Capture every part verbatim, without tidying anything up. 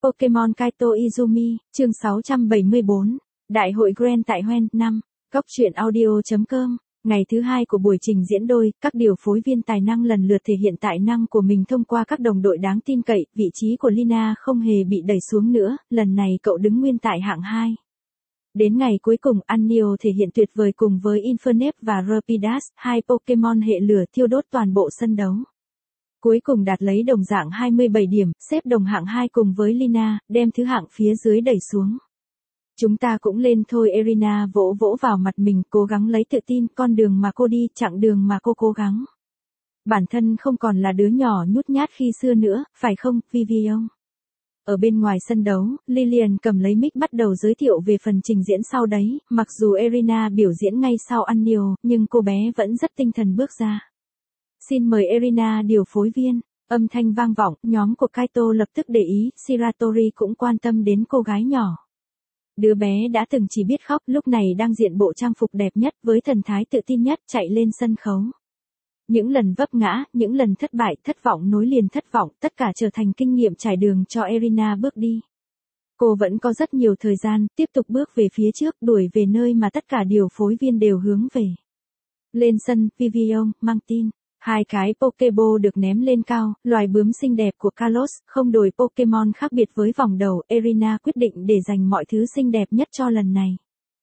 Pokemon Kaito Izumi, chương sáu trăm bảy mươi bốn, Đại hội Grand tại Hoenn, năm, Cóc truyện audio.com. Ngày thứ hai của buổi trình diễn đôi, các điều phối viên tài năng lần lượt thể hiện tài năng của mình thông qua các đồng đội đáng tin cậy, vị trí của Lina không hề bị đẩy xuống nữa, lần này cậu đứng nguyên tại hạng hai. Đến ngày cuối cùng, Anio thể hiện tuyệt vời cùng với Infernape và Rapidash, hai Pokemon hệ lửa thiêu đốt toàn bộ sân đấu. Cuối cùng đạt lấy đồng dạng hai mươi bảy điểm, xếp đồng hạng hai cùng với Lina, đem thứ hạng phía dưới đẩy xuống. Chúng ta cũng lên thôi, Erina vỗ vỗ vào mặt mình, cố gắng lấy tự tin, con đường mà cô đi, chặng đường mà cô cố gắng. Bản thân không còn là đứa nhỏ nhút nhát khi xưa nữa, phải không, Vivian? Ở bên ngoài sân đấu, Lillian cầm lấy mic bắt đầu giới thiệu về phần trình diễn sau đấy, mặc dù Erina biểu diễn ngay sau Anio, nhưng cô bé vẫn rất tinh thần bước ra. Xin mời Erina điều phối viên, âm thanh vang vọng, nhóm của Kaito lập tức để ý, Shiratori cũng quan tâm đến cô gái nhỏ. Đứa bé đã từng chỉ biết khóc, lúc này đang diện bộ trang phục đẹp nhất với thần thái tự tin nhất chạy lên sân khấu. Những lần vấp ngã, những lần thất bại, thất vọng nối liền thất vọng, tất cả trở thành kinh nghiệm trải đường cho Erina bước đi. Cô vẫn có rất nhiều thời gian, tiếp tục bước về phía trước, đuổi về nơi mà tất cả điều phối viên đều hướng về. Lên sân, Vivian, mang tin. Hai cái Pokeball được ném lên cao, loài bướm xinh đẹp của Kalos, không đổi Pokemon khác biệt với vòng đầu, Erina quyết định để dành mọi thứ xinh đẹp nhất cho lần này.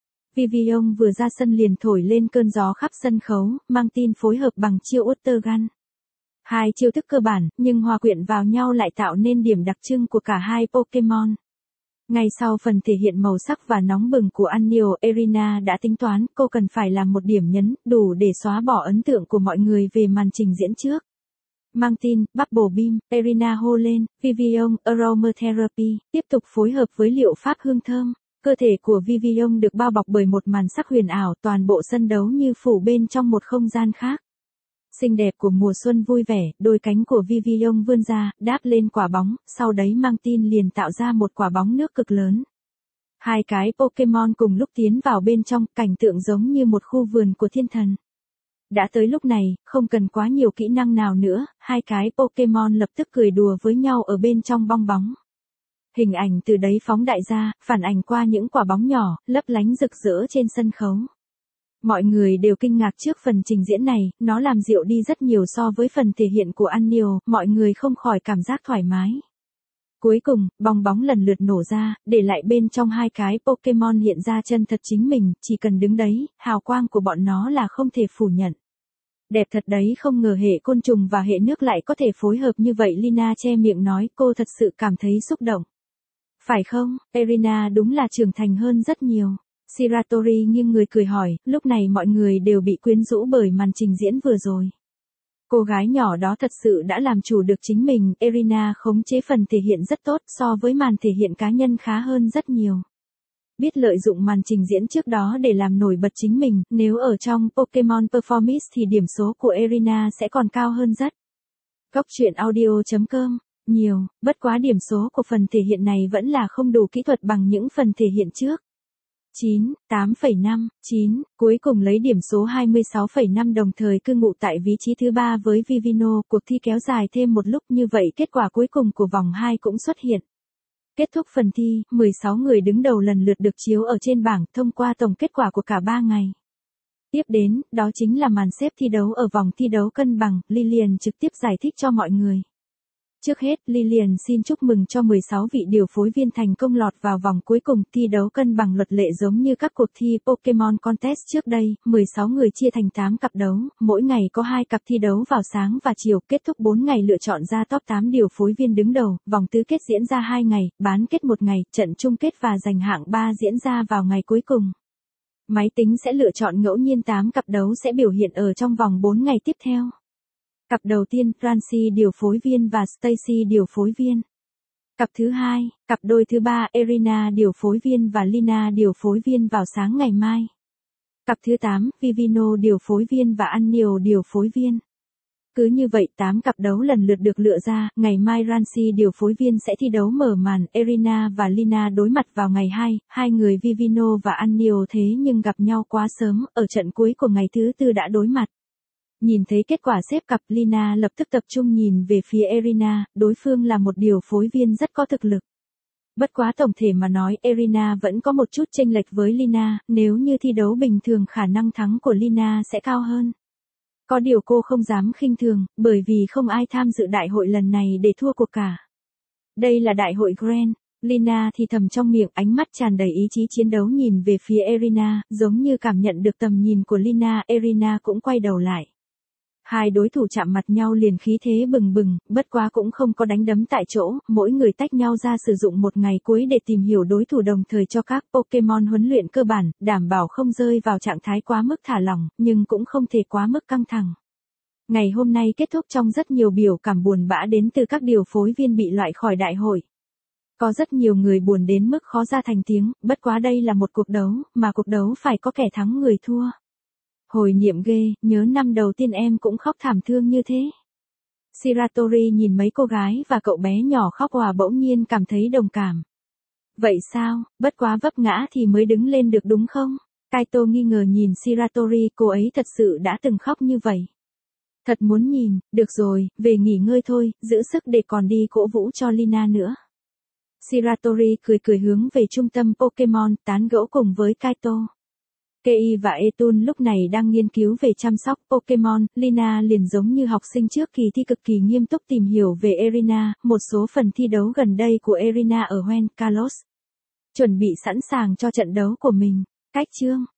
Vivian vừa ra sân liền thổi lên cơn gió khắp sân khấu, mang tin phối hợp bằng chiêu Utter Gun. Hai chiêu thức cơ bản, nhưng hòa quyện vào nhau lại tạo nên điểm đặc trưng của cả hai Pokemon. Ngay sau phần thể hiện màu sắc và nóng bừng của Anio, Erina đã tính toán cô cần phải làm một điểm nhấn, đủ để xóa bỏ ấn tượng của mọi người về màn trình diễn trước. Mang tin, Bubble Beam, Erina hô lên, Vivian, Aromatherapy, tiếp tục phối hợp với liệu pháp hương thơm. Cơ thể của Vivian được bao bọc bởi một màn sắc huyền ảo, toàn bộ sân đấu như phủ bên trong một không gian khác. Xinh đẹp của mùa xuân vui vẻ, đôi cánh của Vivian vươn ra, đáp lên quả bóng, sau đấy mang tin liền tạo ra một quả bóng nước cực lớn. Hai cái Pokemon cùng lúc tiến vào bên trong, cảnh tượng giống như một khu vườn của thiên thần. Đã tới lúc này, không cần quá nhiều kỹ năng nào nữa, hai cái Pokemon lập tức cười đùa với nhau ở bên trong bong bóng. Hình ảnh từ đấy phóng đại ra, phản ảnh qua những quả bóng nhỏ, lấp lánh rực rỡ trên sân khấu. Mọi người đều kinh ngạc trước phần trình diễn này, nó làm dịu đi rất nhiều so với phần thể hiện của Anio, mọi người không khỏi cảm giác thoải mái. Cuối cùng, bong bóng lần lượt nổ ra, để lại bên trong hai cái Pokemon hiện ra chân thật chính mình, chỉ cần đứng đấy, hào quang của bọn nó là không thể phủ nhận. Đẹp thật đấy, không ngờ hệ côn trùng và hệ nước lại có thể phối hợp như vậy, Lina che miệng nói, cô thật sự cảm thấy xúc động. Phải không, Erina đúng là trưởng thành hơn rất nhiều. Shiratori nghiêng người cười hỏi, lúc này mọi người đều bị quyến rũ bởi màn trình diễn vừa rồi. Cô gái nhỏ đó thật sự đã làm chủ được chính mình, Erina khống chế phần thể hiện rất tốt so với màn thể hiện cá nhân khá hơn rất nhiều. Biết lợi dụng màn trình diễn trước đó để làm nổi bật chính mình, nếu ở trong Pokemon Performance thì điểm số của Erina sẽ còn cao hơn rất. Cóc truyện audio.com, nhiều, bất quá điểm số của phần thể hiện này vẫn là không đủ kỹ thuật bằng những phần thể hiện trước. chín, tám phẩy năm, chín, cuối cùng lấy điểm số hai mươi sáu phẩy năm đồng thời cư ngụ tại vị trí thứ ba với Vivino, cuộc thi kéo dài thêm một lúc như vậy kết quả cuối cùng của vòng hai cũng xuất hiện. Kết thúc phần thi, mười sáu người đứng đầu lần lượt được chiếu ở trên bảng thông qua tổng kết quả của cả ba ngày. Tiếp đến, đó chính là màn xếp thi đấu ở vòng thi đấu cân bằng, Lillian trực tiếp giải thích cho mọi người. Trước hết, Lillian xin chúc mừng cho mười sáu vị điều phối viên thành công lọt vào vòng cuối cùng, thi đấu cân bằng luật lệ giống như các cuộc thi Pokemon Contest trước đây, mười sáu người chia thành tám cặp đấu, mỗi ngày có hai cặp thi đấu vào sáng và chiều, kết thúc bốn ngày lựa chọn ra top tám điều phối viên đứng đầu, vòng tứ kết diễn ra hai ngày, bán kết một ngày, trận chung kết và giành hạng ba diễn ra vào ngày cuối cùng. Máy tính sẽ lựa chọn ngẫu nhiên tám cặp đấu sẽ biểu hiện ở trong vòng bốn ngày tiếp theo. Cặp đầu tiên, Francie điều phối viên và Stacy điều phối viên. Cặp thứ hai, cặp đôi thứ ba, Erina điều phối viên và Lina điều phối viên vào sáng ngày mai. Cặp thứ tám, Vivino điều phối viên và Anio điều phối viên. Cứ như vậy tám cặp đấu lần lượt được lựa ra, ngày mai Francie điều phối viên sẽ thi đấu mở màn, Erina và Lina đối mặt vào ngày hai, hai người Vivino và Anio thế nhưng gặp nhau quá sớm, ở trận cuối của ngày thứ tư đã đối mặt. Nhìn thấy kết quả xếp cặp, Lina lập tức tập trung nhìn về phía Erina, đối phương là một điều phối viên rất có thực lực. Bất quá tổng thể mà nói Irina vẫn có một chút chênh lệch với Lina, nếu như thi đấu bình thường khả năng thắng của Lina sẽ cao hơn. Có điều cô không dám khinh thường, bởi vì không ai tham dự đại hội lần này để thua cuộc cả. Đây là đại hội Grand. Lina thì thầm trong miệng, ánh mắt tràn đầy ý chí chiến đấu nhìn về phía Irina, giống như cảm nhận được tầm nhìn của Lina, Irina cũng quay đầu lại. Hai đối thủ chạm mặt nhau liền khí thế bừng bừng, bất quá cũng không có đánh đấm tại chỗ, mỗi người tách nhau ra sử dụng một ngày cuối để tìm hiểu đối thủ đồng thời cho các Pokemon huấn luyện cơ bản, đảm bảo không rơi vào trạng thái quá mức thả lỏng, nhưng cũng không thể quá mức căng thẳng. Ngày hôm nay kết thúc trong rất nhiều biểu cảm buồn bã đến từ các điều phối viên bị loại khỏi đại hội. Có rất nhiều người buồn đến mức khó ra thành tiếng, bất quá đây là một cuộc đấu, mà cuộc đấu phải có kẻ thắng người thua. Hồi niệm ghê, nhớ năm đầu tiên em cũng khóc thảm thương như thế. Shiratori nhìn mấy cô gái và cậu bé nhỏ khóc òa bỗng nhiên cảm thấy đồng cảm. Vậy sao, bất quá vấp ngã thì mới đứng lên được đúng không? Kaito nghi ngờ nhìn Shiratori, cô ấy thật sự đã từng khóc như vậy. Thật muốn nhìn, được rồi, về nghỉ ngơi thôi, giữ sức để còn đi cổ vũ cho Lina nữa. Shiratori cười cười hướng về trung tâm Pokemon, tán gẫu cùng với Kaito. Kei và Etun lúc này đang nghiên cứu về chăm sóc Pokemon, Lina liền giống như học sinh trước kỳ thi cực kỳ nghiêm túc tìm hiểu về Irina, một số phần thi đấu gần đây của Irina ở Juan Carlos. Chuẩn bị sẵn sàng cho trận đấu của mình. Cách chương